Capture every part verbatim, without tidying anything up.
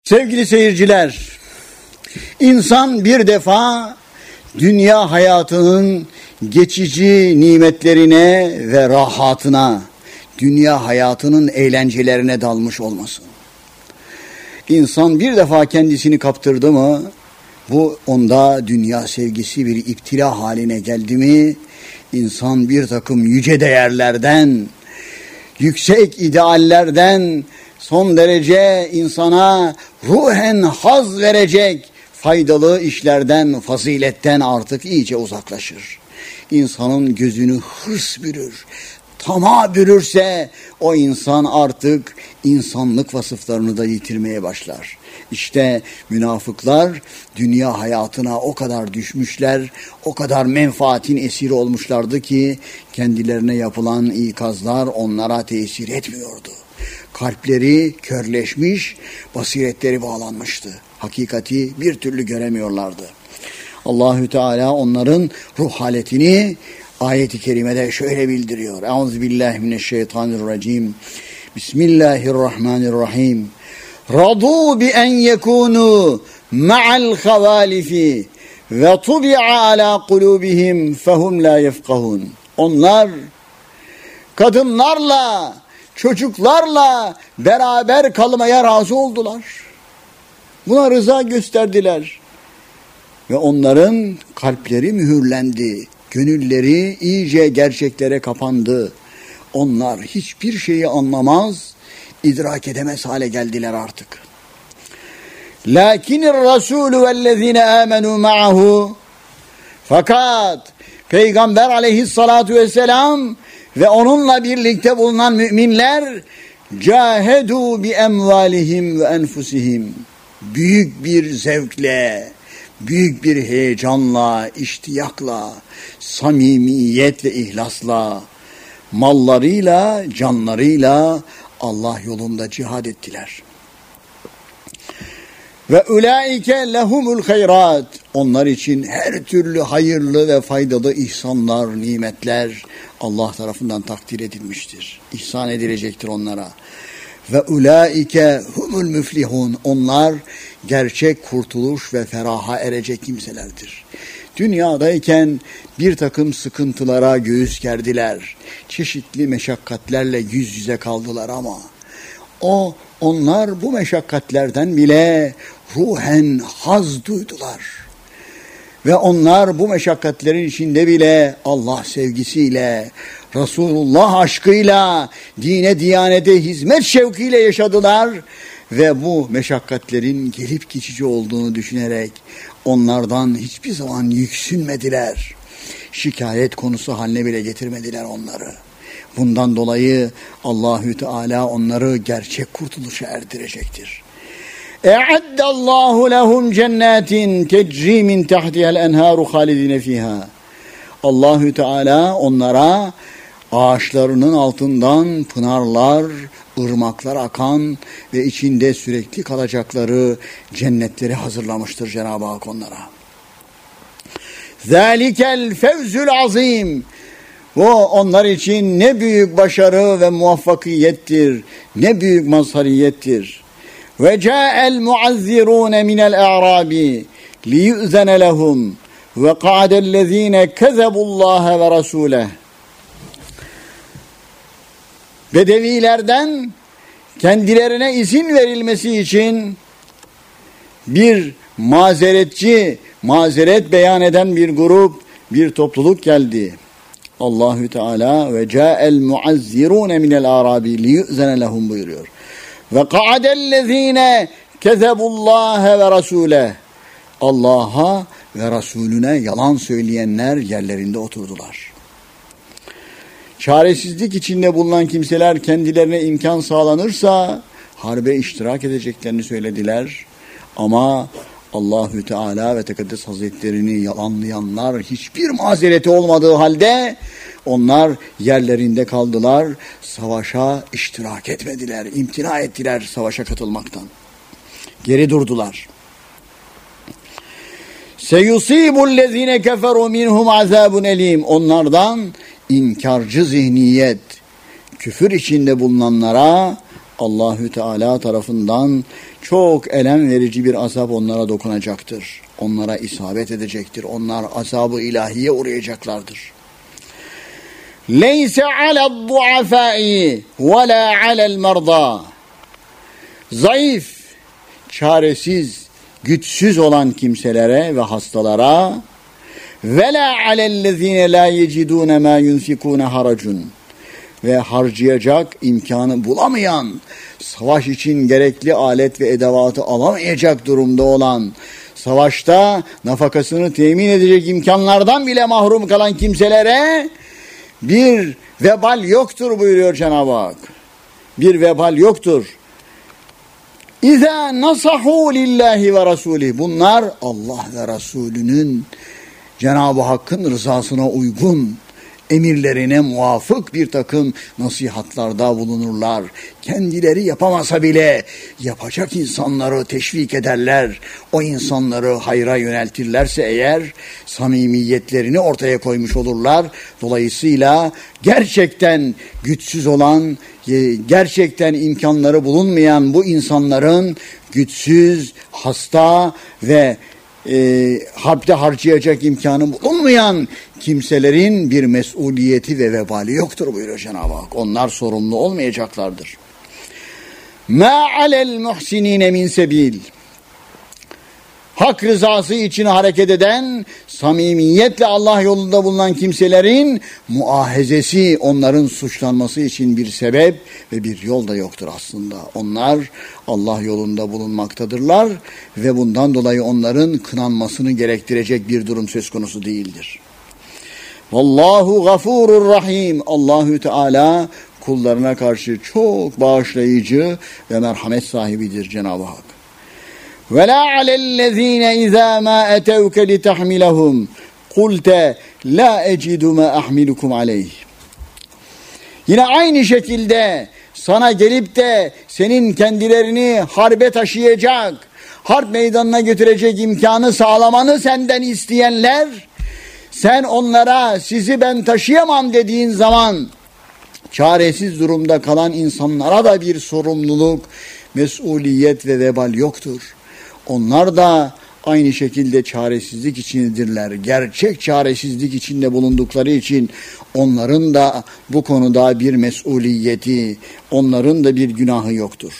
Sevgili seyirciler, insan bir defa dünya hayatının geçici nimetlerine ve rahatına, dünya hayatının eğlencelerine dalmış olmasın. İnsan bir defa kendisini kaptırdı mı, bu onda dünya sevgisi bir iptila haline geldi mi, insan bir takım yüce değerlerden, yüksek ideallerden, son derece insana ruhen haz verecek faydalı işlerden, faziletten artık iyice uzaklaşır. İnsanın gözünü hırs bürür, tamah bürürse o insan artık insanlık vasıflarını da yitirmeye başlar. İşte münafıklar dünya hayatına o kadar düşmüşler, o kadar menfaatin esiri olmuşlardı ki kendilerine yapılan ikazlar onlara tesir etmiyordu. Kalpleri körleşmiş, basiretleri bağlanmıştı. Hakikati bir türlü göremiyorlardı. Allahü Teala onların ruh haletini ayet-i kerimede şöyle bildiriyor. Euzubillahimineşşeytanirracim. Bismillahirrahmanirrahim. Radu bi en yekunu ma'al havalifi ve tubi'a ala kulubihim fehum la yefkahun. Onlar kadınlarla, çocuklarla beraber kalmaya razı oldular. Buna rıza gösterdiler. Ve onların kalpleri mühürlendi. Gönülleri iyice gerçeklere kapandı. Onlar hiçbir şeyi anlamaz, idrak edemez hale geldiler artık. Lakinir Resulü vellezine amenu ma'ahu. Fakat Peygamber aleyhissalatu vesselam ve onunla birlikte bulunan müminler cahedu bi emvalihim ve enfusihim. Büyük bir zevkle, büyük bir heyecanla, iştiyakla, samimiyet ve ihlasla, mallarıyla, canlarıyla Allah yolunda cihad ettiler. Ve ulaike lehumul hayrat. Onlar için her türlü hayırlı ve faydalı ihsanlar, nimetler Allah tarafından takdir edilmiştir. İhsan edilecektir onlara. Ve ulaike humul müflihun. Onlar gerçek kurtuluş ve feraha erecek kimselerdir. Dünyadayken bir takım sıkıntılara göğüs gerdiler. Çeşitli meşakkatlerle yüz yüze kaldılar ama o onlar bu meşakkatlerden bile ruhen haz duydular. Ve onlar bu meşakkatlerin içinde bile Allah sevgisiyle, Resulullah aşkıyla, dine diyanete hizmet şevkiyle yaşadılar. Ve bu meşakkatlerin gelip geçici olduğunu düşünerek onlardan hiçbir zaman yüksünmediler. Şikayet konusu haline bile getirmediler onları. Bundan dolayı Allahü Teala onları gerçek kurtuluşa erdirecektir. E'addallahu lehum cennetin tecri min tahtiha'l enharu halidine fiha. Allahü Teala onlara ağaçlarının altından pınarlar, ırmaklar akan ve içinde sürekli kalacakları cennetleri hazırlamıştır Cenab-ı Hak onlara. Zalikel fevzül azim. Bu onlar için ne büyük başarı ve muvaffakiyettir, ne büyük mazhariyettir. Ve ca'el muazzirun minel a'rabi liyu'zene lehum ve qa'adellezine kezebullaha ve rasuleh. Bedevilerden kendilerine izin verilmesi için bir mazeretçi, mazeret beyan eden bir grup, bir topluluk geldi. Allahü Teala ve ca'el muazzirun minel arabi liyu'zene lehum buyuruyor. Ve qa'adellezine kezebullaha ve rasuleh. Allah'a ve Resulüne yalan söyleyenler yerlerinde oturdular. Çaresizlik içinde bulunan kimseler kendilerine imkan sağlanırsa harbe iştirak edeceklerini söylediler. Ama Allahü Teala ve Tekaddes Hazretlerini yalanlayanlar hiçbir mazereti olmadığı halde onlar yerlerinde kaldılar, savaşa iştirak etmediler, imtina ettiler savaşa katılmaktan. Geri durdular. Seyusibul-lezine keferu minhum azabun elim. Onlardan inkarcı zihniyet, küfür içinde bulunanlara Allahü Teala tarafından çok elem verici bir azap onlara dokunacaktır. Onlara isabet edecektir. Onlar azabı ilahiye uğrayacaklardır. Leyse alel duafai ve la alel merda. Zayıf, çaresiz, güçsüz olan kimselere ve hastalara ve la alellezine la yecidune ma yunfikune haracun. Ve harcayacak imkanı bulamayan, savaş için gerekli alet ve edevatı alamayacak durumda olan, savaşta nafakasını temin edecek imkanlardan bile mahrum kalan kimselere bir vebal yoktur buyuruyor Cenab-ı Hak. Bir vebal yoktur. İza nasahu lillahi ve rasulih. Bunlar Allah ve Resulünün, Cenab-ı Hakk'ın rızasına uygun, emirlerine muvafık bir takım nasihatlarda bulunurlar. Kendileri yapamasa bile yapacak insanları teşvik ederler. O insanları hayra yöneltirlerse eğer samimiyetlerini ortaya koymuş olurlar. Dolayısıyla gerçekten güçsüz olan, gerçekten imkanları bulunmayan bu insanların güçsüz, hasta ve E, harpte harcayacak imkanı bulunmayan kimselerin bir mesuliyeti ve vebali yoktur buyuruyor Cenab-ı Hak. Onlar sorumlu olmayacaklardır. Ma alel muhsinine min sebil. Hak rızası için hareket eden, samimiyetle Allah yolunda bulunan kimselerin muahezesi, onların suçlanması için bir sebep ve bir yol da yoktur aslında. Onlar Allah yolunda bulunmaktadırlar ve bundan dolayı onların kınanmasını gerektirecek bir durum söz konusu değildir. Vallahu gafurur rahim. Allahü Teala kullarına karşı çok bağışlayıcı ve merhamet sahibidir Cenab-ı Hak. وَلَا عَلَى الَّذ۪ينَ اِذَا مَا اَتَوْكَ لِتَحْمِلَهُمْ قُلْتَ لَا اَجِدُ مَا اَحْمِلُكُمْ عَلَيْهِ. Yine aynı şekilde sana gelip de senin kendilerini harbe taşıyacak, harp meydanına götürecek imkanı sağlamanı senden isteyenler, sen onlara sizi ben taşıyamam dediğin zaman çaresiz durumda kalan insanlara da bir sorumluluk, mesuliyet ve vebal yoktur. Onlar da aynı şekilde çaresizlik içindedirler. Gerçek çaresizlik içinde bulundukları için onların da bu konuda bir mesuliyeti, onların da bir günahı yoktur.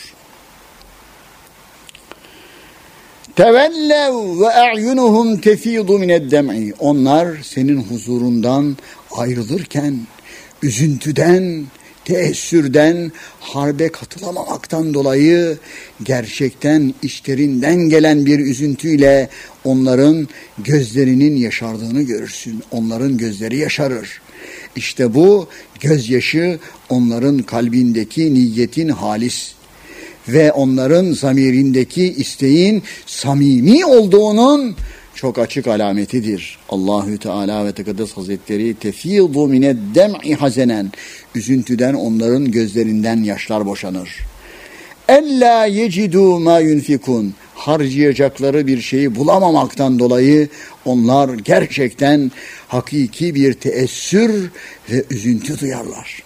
Tevellev ve a'yunuhum tefidu mined-dem'i. Onlar senin huzurundan ayrılırken üzüntüden, teessürden, harbe katılamamaktan dolayı gerçekten içlerinden gelen bir üzüntüyle onların gözlerinin yaşardığını görürsün. Onların gözleri yaşarır. İşte bu gözyaşı onların kalbindeki niyetin halis ve onların zamirindeki isteğin samimi olduğunun çok açık alametidir. Allahü Teala ve Tekaddes Hazretleri tefidu mined-dem'i hazenen, üzüntüden onların gözlerinden yaşlar boşanır. Ella yecidu ma yunfikun, harcayacakları bir şeyi bulamamaktan dolayı onlar gerçekten hakiki bir teessür ve üzüntü duyarlar.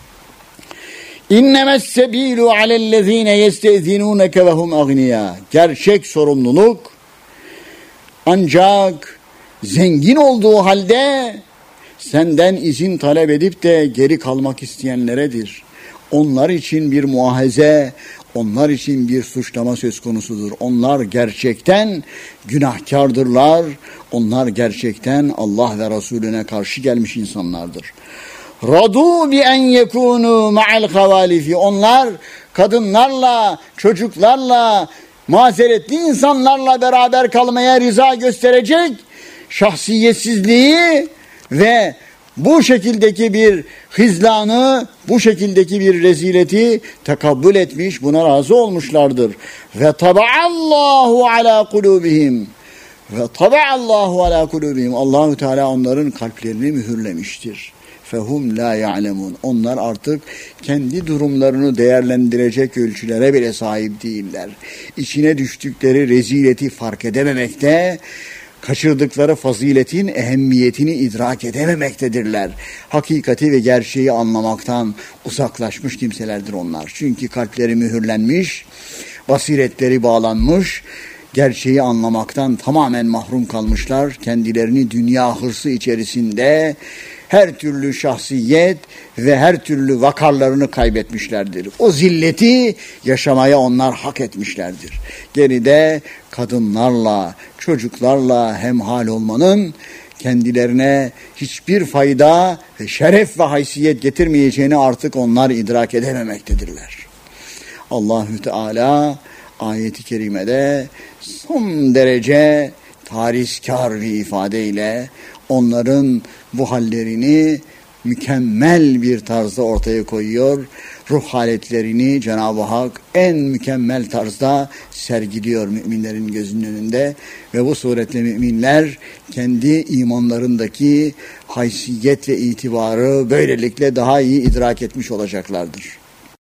İnnemes sebilu alellezine yestezinunke ve hum agniya. Gerçek sorumluluk ancak zengin olduğu halde senden izin talep edip de geri kalmak isteyenleredir. Onlar için bir muahaze, onlar için bir suçlama söz konusudur. Onlar gerçekten günahkardırlar. Onlar gerçekten Allah ve Resulüne karşı gelmiş insanlardır. Radu bi en yekunu ma'al havalifi. Onlar kadınlarla, çocuklarla, mazeretli insanlarla beraber kalmaya rıza gösterecek şahsiyetsizliği ve bu şekildeki bir hizlanı, bu şekildeki bir rezileti tekabbül etmiş, buna razı olmuşlardır. Ve taba'allahu ala kulubihim. Ve taba'allahu ala kulubihim. Allahu Teala onların kalplerini mühürlemiştir. Fehum la ya'lemun. Onlar artık kendi durumlarını değerlendirecek ölçülere bile sahip değiller. İçine düştükleri rezileti fark edememekte, kaçırdıkları faziletin ehemmiyetini idrak edememektedirler. Hakikati ve gerçeği anlamaktan uzaklaşmış kimselerdir onlar. Çünkü kalpleri mühürlenmiş, basiretleri bağlanmış, gerçeği anlamaktan tamamen mahrum kalmışlar. Kendilerini dünya hırsı içerisinde her türlü şahsiyet ve her türlü vakarlarını kaybetmişlerdir. O zilleti yaşamaya onlar hak etmişlerdir. Geride kadınlarla, çocuklarla hemhal olmanın kendilerine hiçbir fayda ve şeref ve haysiyet getirmeyeceğini artık onlar idrak edememektedirler. Allahü Teala ayet-i kerimede son derece tarihkar bir ifadeyle onların bu hallerini mükemmel bir tarzda ortaya koyuyor. Ruh haletlerini Cenab-ı Hak en mükemmel tarzda sergiliyor müminlerin gözünün önünde ve bu suretle müminler kendi imanlarındaki haysiyet ve itibarı böylelikle daha iyi idrak etmiş olacaklardır.